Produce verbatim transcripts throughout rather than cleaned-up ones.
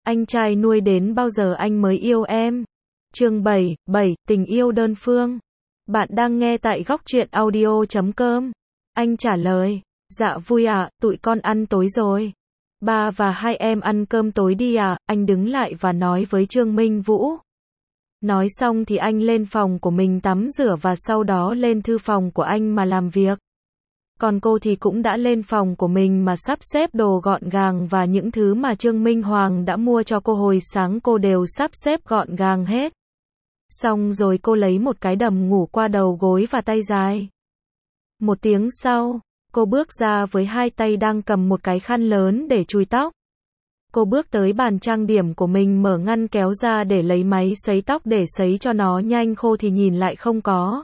Anh trai nuôi đến bao giờ anh mới yêu em? Chương bảy, bảy, tình yêu đơn phương. Bạn đang nghe tại góc truyện audio chấm com. Anh trả lời, dạ vui ạ, tụi con ăn tối rồi. Ba và hai em ăn cơm tối đi à, anh đứng lại và nói với Trương Minh Vũ. Nói xong thì anh lên phòng của mình tắm rửa và sau đó lên thư phòng của anh mà làm việc. Còn cô thì cũng đã lên phòng của mình mà sắp xếp đồ gọn gàng và những thứ mà Trương Minh Hoàng đã mua cho cô hồi sáng cô đều sắp xếp gọn gàng hết. Xong rồi cô lấy một cái đầm ngủ qua đầu gối và tay dài. Một tiếng sau, cô bước ra với hai tay đang cầm một cái khăn lớn để chùi tóc. Cô bước tới bàn trang điểm của mình mở ngăn kéo ra để lấy máy sấy tóc để sấy cho nó nhanh khô thì nhìn lại không có.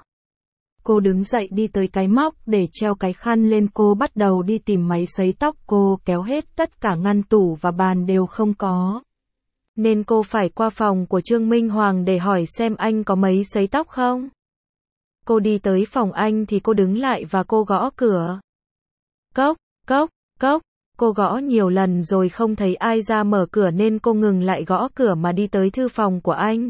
Cô đứng dậy đi tới cái móc để treo cái khăn lên, cô bắt đầu đi tìm máy sấy tóc, cô kéo hết tất cả ngăn tủ và bàn đều không có. Nên cô phải qua phòng của Trương Minh Hoàng để hỏi xem anh có máy sấy tóc không. Cô đi tới phòng anh thì cô đứng lại và cô gõ cửa. Cốc, cốc, cốc, cô gõ nhiều lần rồi không thấy ai ra mở cửa nên cô ngừng lại gõ cửa mà đi tới thư phòng của anh.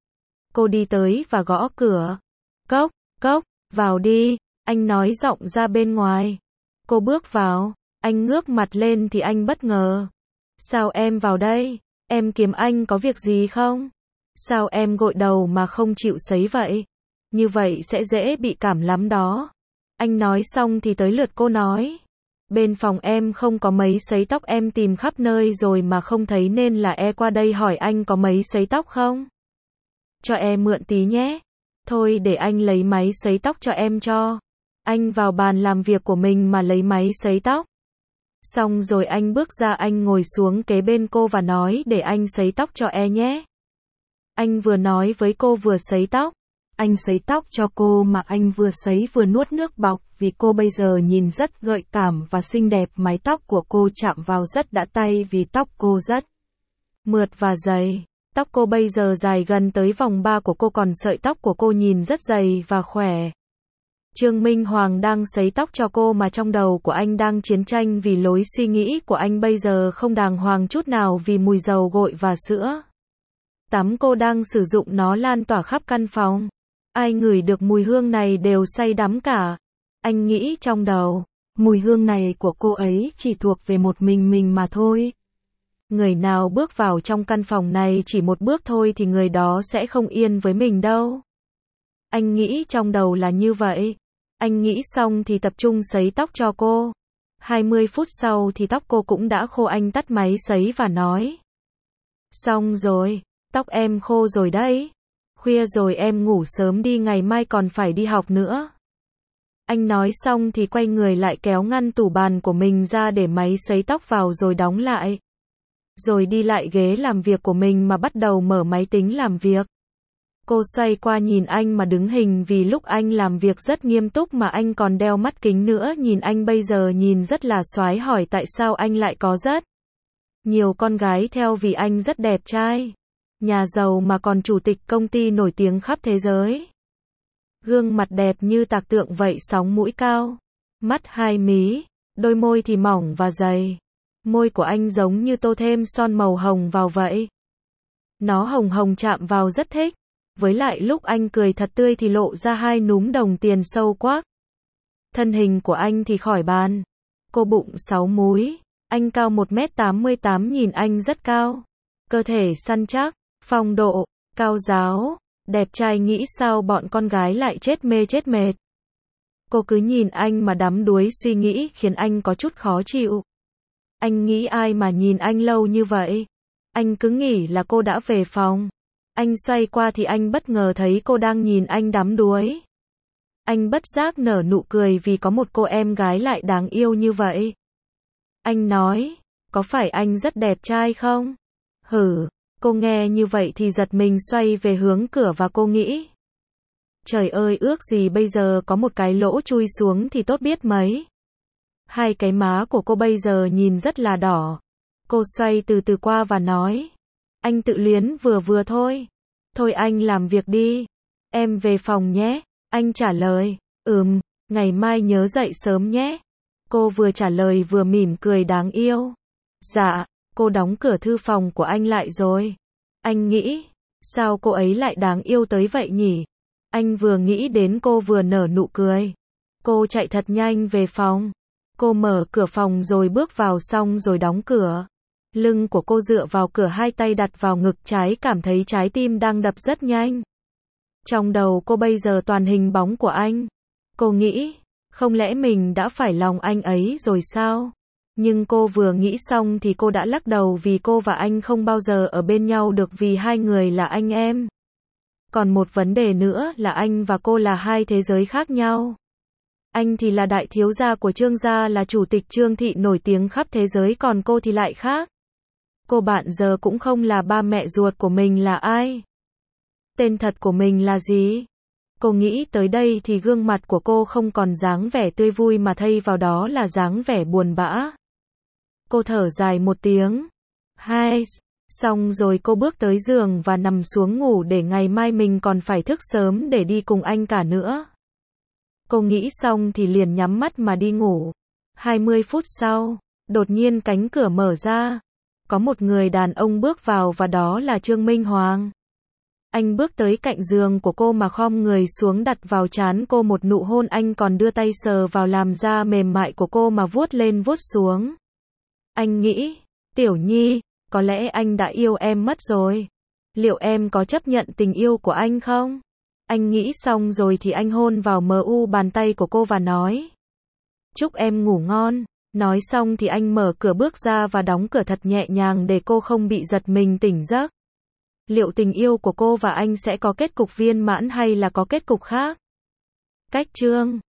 Cô đi tới và gõ cửa. Cốc, cốc, vào đi, anh nói giọng ra bên ngoài. Cô bước vào, anh ngước mặt lên thì anh bất ngờ. Sao em vào đây? Em kiếm anh có việc gì không? Sao em gội đầu mà không chịu sấy vậy? Như vậy sẽ dễ bị cảm lắm đó. Anh nói xong thì tới lượt cô nói. Bên phòng em không có máy sấy tóc, em tìm khắp nơi rồi mà không thấy nên là e qua đây hỏi anh có máy sấy tóc không? Cho em mượn tí nhé. Thôi để anh lấy máy sấy tóc cho em cho. Anh vào bàn làm việc của mình mà lấy máy sấy tóc. Xong rồi anh bước ra, anh ngồi xuống kế bên cô và nói để anh sấy tóc cho e nhé. Anh vừa nói với cô vừa sấy tóc. Anh sấy tóc cho cô mà anh vừa sấy vừa nuốt nước bọt vì cô bây giờ nhìn rất gợi cảm và xinh đẹp. Mái tóc của cô chạm vào rất đã tay vì tóc cô rất mượt và dày. Tóc cô bây giờ dài gần tới vòng ba của cô, còn sợi tóc của cô nhìn rất dày và khỏe. Trương Minh Hoàng đang sấy tóc cho cô mà trong đầu của anh đang chiến tranh vì lối suy nghĩ của anh bây giờ không đàng hoàng chút nào vì mùi dầu gội và sữa tắm cô đang sử dụng nó lan tỏa khắp căn phòng. Ai ngửi được mùi hương này đều say đắm cả. Anh nghĩ trong đầu, mùi hương này của cô ấy chỉ thuộc về một mình mình mà thôi. Người nào bước vào trong căn phòng này chỉ một bước thôi thì người đó sẽ không yên với mình đâu. Anh nghĩ trong đầu là như vậy. Anh nghĩ xong thì tập trung sấy tóc cho cô. hai mươi phút sau thì tóc cô cũng đã khô, anh tắt máy sấy và nói. Xong rồi, tóc em khô rồi đấy. Khuya rồi em ngủ sớm đi, ngày mai còn phải đi học nữa. Anh nói xong thì quay người lại kéo ngăn tủ bàn của mình ra để máy sấy tóc vào rồi đóng lại. Rồi đi lại ghế làm việc của mình mà bắt đầu mở máy tính làm việc. Cô xoay qua nhìn anh mà đứng hình vì lúc anh làm việc rất nghiêm túc mà anh còn đeo mắt kính nữa, nhìn anh bây giờ nhìn rất là soái, hỏi tại sao anh lại có rất nhiều con gái theo vì anh rất đẹp trai. Nhà giàu mà còn chủ tịch công ty nổi tiếng khắp thế giới. Gương mặt đẹp như tạc tượng vậy, sóng mũi cao, mắt hai mí, đôi môi thì mỏng và dày. Môi của anh giống như tô thêm son màu hồng vào vậy. Nó hồng hồng chạm vào rất thích. Với lại lúc anh cười thật tươi thì lộ ra hai núm đồng tiền sâu quắc. Thân hình của anh thì khỏi bàn. Cô bụng sáu múi. Anh cao một mét tám mươi tám, nhìn anh rất cao. Cơ thể săn chắc, phong độ, cao ráo, đẹp trai, nghĩ sao bọn con gái lại chết mê chết mệt. Cô cứ nhìn anh mà đắm đuối, suy nghĩ khiến anh có chút khó chịu. Anh nghĩ ai mà nhìn anh lâu như vậy. Anh cứ nghĩ là cô đã về phòng. Anh xoay qua thì anh bất ngờ thấy cô đang nhìn anh đắm đuối. Anh bất giác nở nụ cười vì có một cô em gái lại đáng yêu như vậy. Anh nói, có phải anh rất đẹp trai không? Hử, cô nghe như vậy thì giật mình xoay về hướng cửa và cô nghĩ. Trời ơi, ước gì bây giờ có một cái lỗ chui xuống thì tốt biết mấy. Hai cái má của cô bây giờ nhìn rất là đỏ. Cô xoay từ từ qua và nói. Anh tự luyến vừa vừa thôi. Thôi anh làm việc đi. Em về phòng nhé. Anh trả lời. Ừm, ngày mai nhớ dậy sớm nhé. Cô vừa trả lời vừa mỉm cười đáng yêu. Dạ, Cô đóng cửa thư phòng của anh lại rồi. Anh nghĩ, sao cô ấy lại đáng yêu tới vậy nhỉ? Anh vừa nghĩ đến cô vừa nở nụ cười. Cô chạy thật nhanh về phòng. Cô mở cửa phòng rồi bước vào xong rồi đóng cửa. Lưng của cô dựa vào cửa, hai tay đặt vào ngực trái, cảm thấy trái tim đang đập rất nhanh. Trong đầu cô bây giờ toàn hình bóng của anh. Cô nghĩ, không lẽ mình đã phải lòng anh ấy rồi sao? Nhưng cô vừa nghĩ xong thì cô đã lắc đầu, vì cô và anh không bao giờ ở bên nhau được, vì hai người là anh em. Còn một vấn đề nữa là anh và cô là hai thế giới khác nhau. Anh thì là đại thiếu gia của Trương gia, là chủ tịch Trương thị nổi tiếng khắp thế giới, còn cô thì lại khác. Cô bạn giờ cũng không là ba mẹ ruột của mình là ai. Tên thật của mình là gì? Cô nghĩ tới đây thì gương mặt của cô không còn dáng vẻ tươi vui mà thay vào đó là dáng vẻ buồn bã. Cô thở dài một tiếng. Hai, xong rồi cô bước tới giường và nằm xuống ngủ, để ngày mai mình còn phải thức sớm để đi cùng anh cả nữa. Cô nghĩ xong thì liền nhắm mắt mà đi ngủ. hai mươi phút sau, đột nhiên cánh cửa mở ra. Có một người đàn ông bước vào và đó là Trương Minh Hoàng. Anh bước tới cạnh giường của cô mà khom người xuống, đặt vào trán cô một nụ hôn. Anh còn đưa tay sờ vào làn da mềm mại của cô mà vuốt lên vuốt xuống. Anh nghĩ, Tiểu Nhi, có lẽ anh đã yêu em mất rồi. Liệu em có chấp nhận tình yêu của anh không? Anh nghĩ xong rồi thì anh hôn vào mờ u bàn tay của cô và nói, chúc em ngủ ngon. Nói xong thì anh mở cửa bước ra và đóng cửa thật nhẹ nhàng để cô không bị giật mình tỉnh giấc. Liệu tình yêu của cô và anh sẽ có kết cục viên mãn hay là có kết cục khác? Cách chương